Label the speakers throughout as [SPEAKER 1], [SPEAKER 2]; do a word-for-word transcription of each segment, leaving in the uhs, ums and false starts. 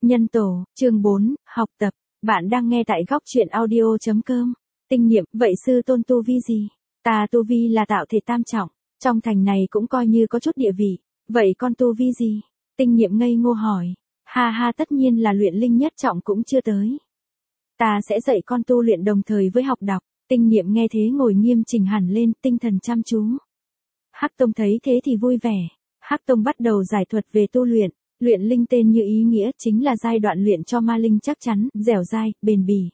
[SPEAKER 1] Nhân tổ, chương bốn, học tập. Bạn đang nghe tại góc truyện audio.com. Tinh nghiệm, vậy sư tôn tu vi gì? Ta tu vi là tạo thể tam trọng, trong thành này cũng coi như có chút địa vị. Vậy con tu vi gì? Tinh nghiệm ngây ngô hỏi. Ha ha, tất nhiên là luyện linh nhất trọng cũng chưa tới. Ta sẽ dạy con tu luyện đồng thời với học đọc. Tinh nghiệm nghe thế ngồi nghiêm chỉnh hẳn lên, tinh thần chăm chú. Hắc Tông thấy thế thì vui vẻ. Hắc Tông bắt đầu giải thuật về tu luyện. Luyện linh tên như ý nghĩa chính là giai đoạn luyện cho ma linh chắc chắn, dẻo dai, bền bỉ.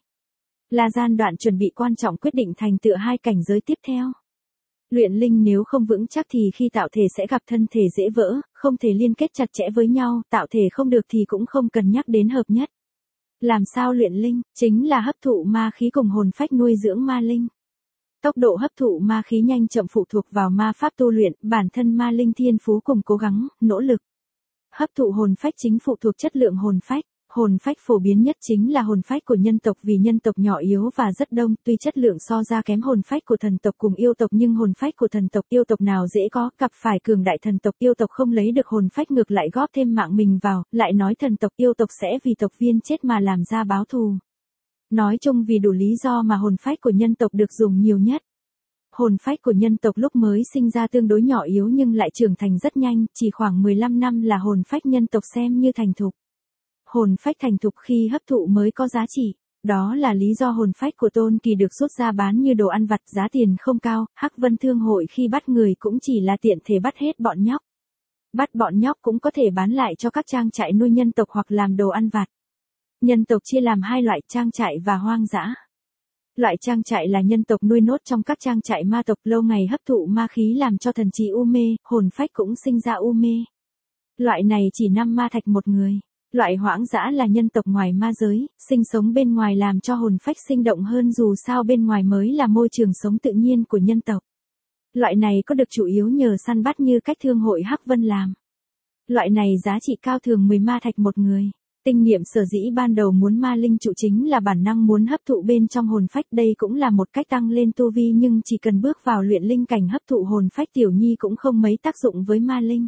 [SPEAKER 1] Là gian đoạn chuẩn bị quan trọng quyết định thành tựu hai cảnh giới tiếp theo. Luyện linh nếu không vững chắc thì khi tạo thể sẽ gặp thân thể dễ vỡ, không thể liên kết chặt chẽ với nhau, tạo thể không được thì cũng không cần nhắc đến hợp nhất. Làm sao luyện linh? Chính là hấp thụ ma khí cùng hồn phách nuôi dưỡng ma linh. Tốc độ hấp thụ ma khí nhanh chậm phụ thuộc vào ma pháp tu luyện, bản thân ma linh thiên phú cùng cố gắng, nỗ lực. Hấp thụ hồn phách chính phụ thuộc chất lượng hồn phách. Hồn phách phổ biến nhất chính là hồn phách của nhân tộc vì nhân tộc nhỏ yếu và rất đông, tuy chất lượng so ra kém hồn phách của thần tộc cùng yêu tộc nhưng hồn phách của thần tộc yêu tộc nào dễ có, gặp phải cường đại thần tộc yêu tộc không lấy được hồn phách ngược lại góp thêm mạng mình vào, lại nói thần tộc yêu tộc sẽ vì tộc viên chết mà làm ra báo thù. Nói chung vì đủ lý do mà hồn phách của nhân tộc được dùng nhiều nhất. Hồn phách của nhân tộc lúc mới sinh ra tương đối nhỏ yếu nhưng lại trưởng thành rất nhanh, chỉ khoảng mười lăm năm là hồn phách nhân tộc xem như thành thục. Hồn phách thành thục khi hấp thụ mới có giá trị, đó là lý do hồn phách của Tôn Kỳ được rút ra bán như đồ ăn vặt, giá tiền không cao, Hắc Vân Thương hội khi bắt người cũng chỉ là tiện thể bắt hết bọn nhóc. Bắt bọn nhóc cũng có thể bán lại cho các trang trại nuôi nhân tộc hoặc làm đồ ăn vặt. Nhân tộc chia làm hai loại, trang trại và hoang dã. Loại trang trại là nhân tộc nuôi nốt trong các trang trại ma tộc lâu ngày hấp thụ ma khí làm cho thần trí u mê, hồn phách cũng sinh ra u mê. Loại này chỉ năm ma thạch một người. Loại hoang dã là nhân tộc ngoài ma giới, sinh sống bên ngoài làm cho hồn phách sinh động hơn dù sao bên ngoài mới là môi trường sống tự nhiên của nhân tộc. Loại này có được chủ yếu nhờ săn bắt như cách thương hội Hắc Vân làm. Loại này giá trị cao thường mười ma thạch một người. Tinh nghiệm sở dĩ ban đầu muốn ma linh trụ chính là bản năng muốn hấp thụ bên trong hồn phách, đây cũng là một cách tăng lên tu vi nhưng chỉ cần bước vào luyện linh cảnh hấp thụ hồn phách tiểu nhi cũng không mấy tác dụng với ma linh.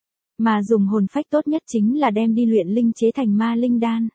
[SPEAKER 1] Mà dùng hồn phách tốt nhất chính là đem đi luyện linh chế thành ma linh đan.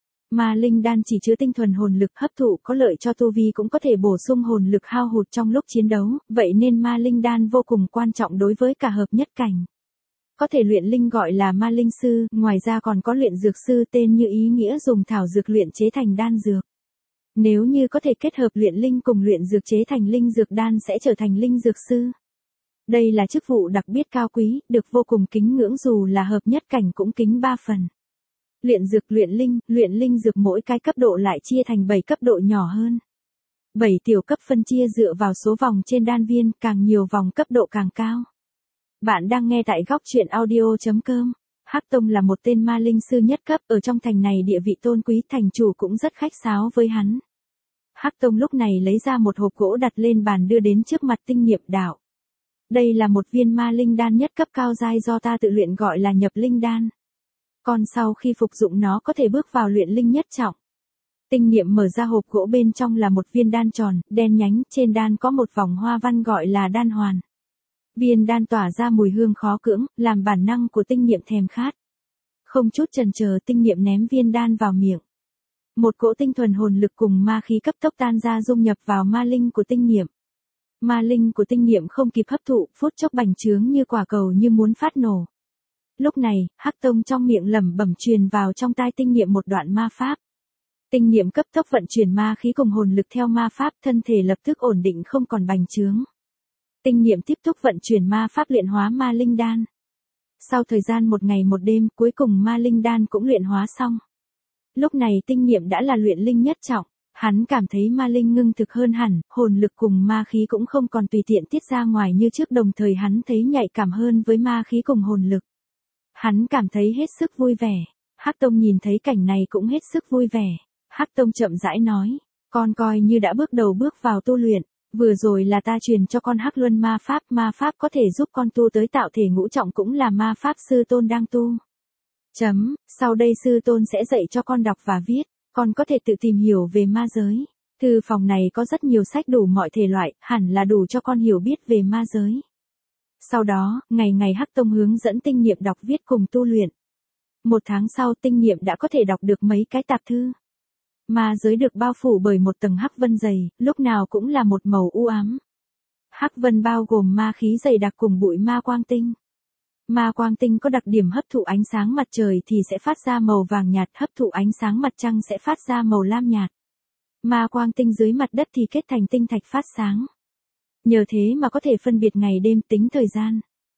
[SPEAKER 1] Ma linh đan chỉ chứa tinh thuần hồn lực hấp thụ có lợi cho tu vi cũng có thể bổ sung hồn lực hao hụt trong lúc chiến đấu, vậy nên ma linh đan vô cùng quan trọng đối với cả hợp nhất cảnh. Có thể luyện linh gọi là ma linh sư, ngoài ra còn có luyện dược sư tên như ý nghĩa dùng thảo dược luyện chế thành đan dược. Nếu như có thể kết hợp luyện linh cùng luyện dược chế thành linh dược đan sẽ trở thành linh dược sư. Đây là chức vụ đặc biệt cao quý, được vô cùng kính ngưỡng dù là hợp nhất cảnh cũng kính ba phần. Luyện dược luyện linh, luyện linh dược mỗi cái cấp độ lại chia thành bảy cấp độ nhỏ hơn. bảy tiểu cấp phân chia dựa vào số vòng trên đan viên, càng nhiều vòng cấp độ càng cao. Bạn đang nghe tại góc truyện audio.com. Hắc Tông là một tên ma linh sư nhất cấp, ở trong thành này địa vị tôn quý, thành chủ cũng rất khách sáo với hắn. Hắc Tông lúc này lấy ra một hộp gỗ đặt lên bàn đưa đến trước mặt Tinh nghiệm đạo. Đây là một viên ma linh đan nhất cấp cao giai do ta tự luyện gọi là nhập linh đan. Còn sau khi phục dụng nó có thể bước vào luyện linh nhất trọng. Tinh nghiệm mở ra hộp gỗ, bên trong là một viên đan tròn, đen nhánh, trên đan có một vòng hoa văn gọi là đan hoàn. Viên đan tỏa ra mùi hương khó cưỡng, làm bản năng của tinh nghiệm thèm khát. Không chút chần chờ tinh nghiệm ném viên đan vào miệng. Một cỗ tinh thuần hồn lực cùng ma khí cấp tốc tan ra dung nhập vào ma linh của tinh nghiệm. Ma linh của tinh nghiệm không kịp hấp thụ, phút chốc bành trướng như quả cầu như muốn phát nổ. Lúc này, Hắc Tông trong miệng lẩm bẩm truyền vào trong tai tinh nghiệm một đoạn ma pháp. Tinh nghiệm cấp tốc vận chuyển ma khí cùng hồn lực theo ma pháp, thân thể lập tức ổn định không còn bành trướng. Tinh nghiệm tiếp tục vận chuyển ma pháp luyện hóa ma linh đan. Sau thời gian một ngày một đêm, cuối cùng ma linh đan cũng luyện hóa xong. Lúc này tinh nghiệm đã là luyện linh nhất trọng. Hắn cảm thấy ma linh ngưng thực hơn hẳn, hồn lực cùng ma khí cũng không còn tùy tiện tiết ra ngoài như trước, đồng thời hắn thấy nhạy cảm hơn với ma khí cùng hồn lực. Hắn cảm thấy hết sức vui vẻ. Hắc Tông nhìn thấy cảnh này cũng hết sức vui vẻ. Hắc Tông chậm rãi nói, con coi như đã bước đầu bước vào tu luyện, vừa rồi là ta truyền cho con Hắc Luân ma pháp, ma pháp có thể giúp con tu tới tạo thể ngũ trọng cũng là ma pháp sư tôn đang tu. Chấm, sau đây sư tôn sẽ dạy cho con đọc và viết. Con có thể tự tìm hiểu về ma giới. Thư phòng này có rất nhiều sách đủ mọi thể loại, hẳn là đủ cho con hiểu biết về ma giới. Sau đó, ngày ngày Hắc Tông hướng dẫn tinh nghiệm đọc viết cùng tu luyện. Một tháng sau tinh niệm đã có thể đọc được mấy cái tạp thư. Ma giới được bao phủ bởi một tầng hắc vân dày, lúc nào cũng là một màu u ám. Hắc vân bao gồm ma khí dày đặc cùng bụi ma quang tinh. Ma quang tinh có đặc điểm hấp thụ ánh sáng mặt trời thì sẽ phát ra màu vàng nhạt, hấp thụ ánh sáng mặt trăng sẽ phát ra màu lam nhạt. Ma quang tinh dưới mặt đất thì kết thành tinh thạch phát sáng. Nhờ thế mà có thể phân biệt ngày đêm tính thời gian.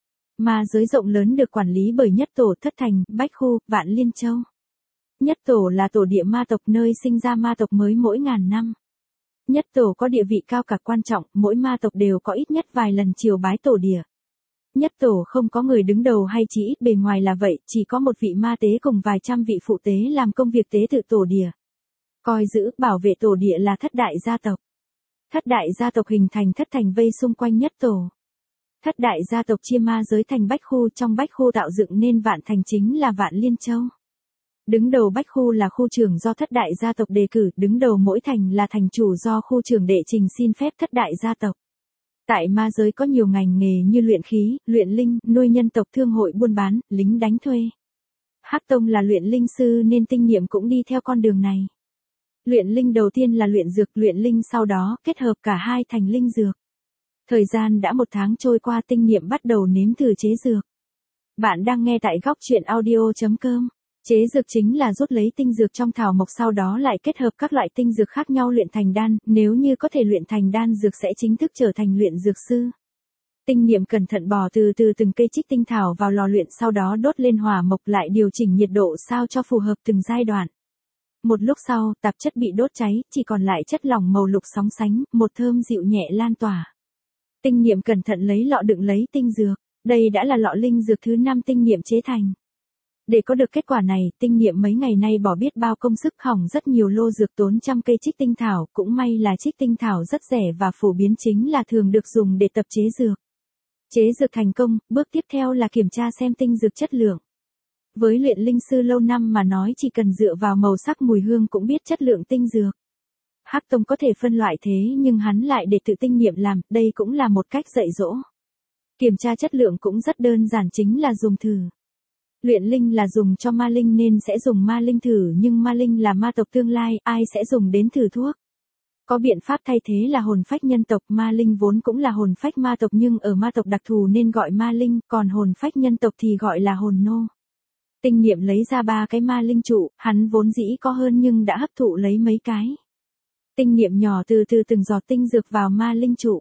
[SPEAKER 1] Ma giới rộng lớn được quản lý bởi nhất tổ Thất Thành, Bách Khu, Vạn Liên Châu. Nhất tổ là tổ địa ma tộc nơi sinh ra ma tộc mới mỗi ngàn năm. Nhất tổ có địa vị cao cả quan trọng, mỗi ma tộc đều có ít nhất vài lần triều bái tổ địa. Nhất tổ không có người đứng đầu hay chỉ ít bề ngoài là vậy, chỉ có một vị ma tế cùng vài trăm vị phụ tế làm công việc tế tự tổ địa. Coi giữ, bảo vệ tổ địa là thất đại gia tộc. Thất đại gia tộc hình thành thất thành vây xung quanh nhất tổ. Thất đại gia tộc chia ma giới thành bách khu, trong bách khu tạo dựng nên vạn thành chính là Vạn Liên Châu. Đứng đầu bách khu là khu trưởng do thất đại gia tộc đề cử, đứng đầu mỗi thành là thành chủ do khu trưởng đệ trình xin phép thất đại gia tộc. Tại ma giới có nhiều ngành nghề như luyện khí, luyện linh, nuôi nhân tộc, thương hội buôn bán, lính đánh thuê. Hắc Tông là luyện linh sư nên tinh niệm cũng đi theo con đường này. Luyện linh đầu tiên là luyện dược, luyện linh sau đó kết hợp cả hai thành linh dược. Thời gian đã một tháng trôi qua, tinh niệm bắt đầu nếm thử chế dược. Bạn đang nghe tại góc truyện audio chấm com. Chế dược chính là rút lấy tinh dược trong thảo mộc sau đó lại kết hợp các loại tinh dược khác nhau luyện thành đan, nếu như có thể luyện thành đan dược sẽ chính thức trở thành luyện dược sư. Tinh niệm cẩn thận bỏ từ từ từng cây trích tinh thảo vào lò luyện, sau đó đốt lên hỏa mộc lại điều chỉnh nhiệt độ sao cho phù hợp từng giai đoạn. Một lúc sau, tạp chất bị đốt cháy, chỉ còn lại chất lỏng màu lục sóng sánh, một thơm dịu nhẹ lan tỏa. Tinh niệm cẩn thận lấy lọ đựng lấy tinh dược, đây đã là lọ linh dược thứ năm tinh niệm chế thành. Để có được kết quả này, tinh niệm mấy ngày nay bỏ biết bao công sức, hỏng rất nhiều lô dược, tốn trăm cây trích tinh thảo, cũng may là trích tinh thảo rất rẻ và phổ biến chính là thường được dùng để tập chế dược. Chế dược thành công, bước tiếp theo là kiểm tra xem tinh dược chất lượng. Với luyện linh sư lâu năm mà nói chỉ cần dựa vào màu sắc mùi hương cũng biết chất lượng tinh dược. Hắc Tông có thể phân loại thế nhưng hắn lại để tự tinh niệm làm, đây cũng là một cách dạy dỗ. Kiểm tra chất lượng cũng rất đơn giản, chính là dùng thử. Luyện linh là dùng cho ma linh nên sẽ dùng ma linh thử, nhưng ma linh là ma tộc tương lai, ai sẽ dùng đến thử thuốc. Có biện pháp thay thế là hồn phách nhân tộc, ma linh vốn cũng là hồn phách ma tộc nhưng ở ma tộc đặc thù nên gọi ma linh, còn hồn phách nhân tộc thì gọi là hồn nô. Tinh niệm lấy ra ba cái ma linh trụ, hắn vốn dĩ có hơn nhưng đã hấp thụ lấy mấy cái. Tinh niệm nhỏ từ từ từng giọt tinh dược vào ma linh trụ.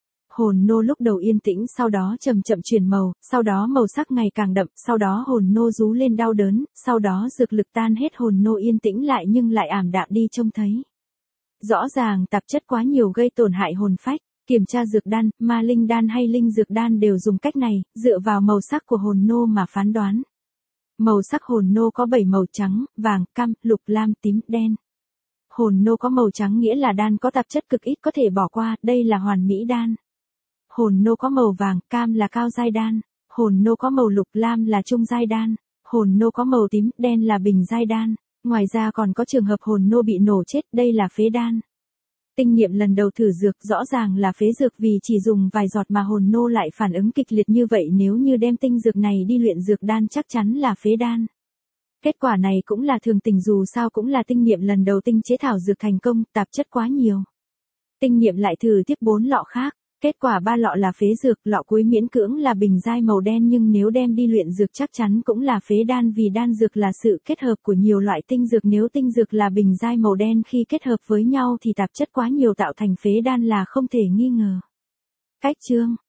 [SPEAKER 1] Hồn nô lúc đầu yên tĩnh, sau đó chậm chậm chuyển màu, sau đó màu sắc ngày càng đậm, sau đó hồn nô rú lên đau đớn, sau đó dược lực tan hết, hồn nô yên tĩnh lại nhưng lại ảm đạm đi trông thấy. Rõ ràng tạp chất quá nhiều gây tổn hại hồn phách. Kiểm tra dược đan, ma linh đan hay linh dược đan đều dùng cách này, dựa vào màu sắc của hồn nô mà phán đoán. Màu sắc hồn nô có bảy màu: trắng, vàng, cam, lục, lam, tím, đen. Hồn nô có màu trắng nghĩa là đan có tạp chất cực ít có thể bỏ qua, đây là hoàn mỹ đan. Hồn nô có màu vàng, cam là cao giai đan. Hồn nô có màu lục, lam là trung giai đan. Hồn nô có màu tím, đen là bình giai đan. Ngoài ra còn có trường hợp hồn nô bị nổ chết, đây là phế đan. Tinh niệm lần đầu thử dược rõ ràng là phế dược vì chỉ dùng vài giọt mà hồn nô lại phản ứng kịch liệt như vậy, nếu như đem tinh dược này đi luyện dược đan chắc chắn là phế đan. Kết quả này cũng là thường tình, dù sao cũng là tinh niệm lần đầu tinh chế thảo dược thành công, tạp chất quá nhiều. Tinh niệm lại thử tiếp bốn lọ khác, kết quả ba lọ là phế dược, lọ cuối miễn cưỡng là bình giai màu đen nhưng nếu đem đi luyện dược chắc chắn cũng là phế đan vì đan dược là sự kết hợp của nhiều loại tinh dược, nếu tinh dược là bình giai màu đen khi kết hợp với nhau thì tạp chất quá nhiều tạo thành phế đan là không thể nghi ngờ. Cách chương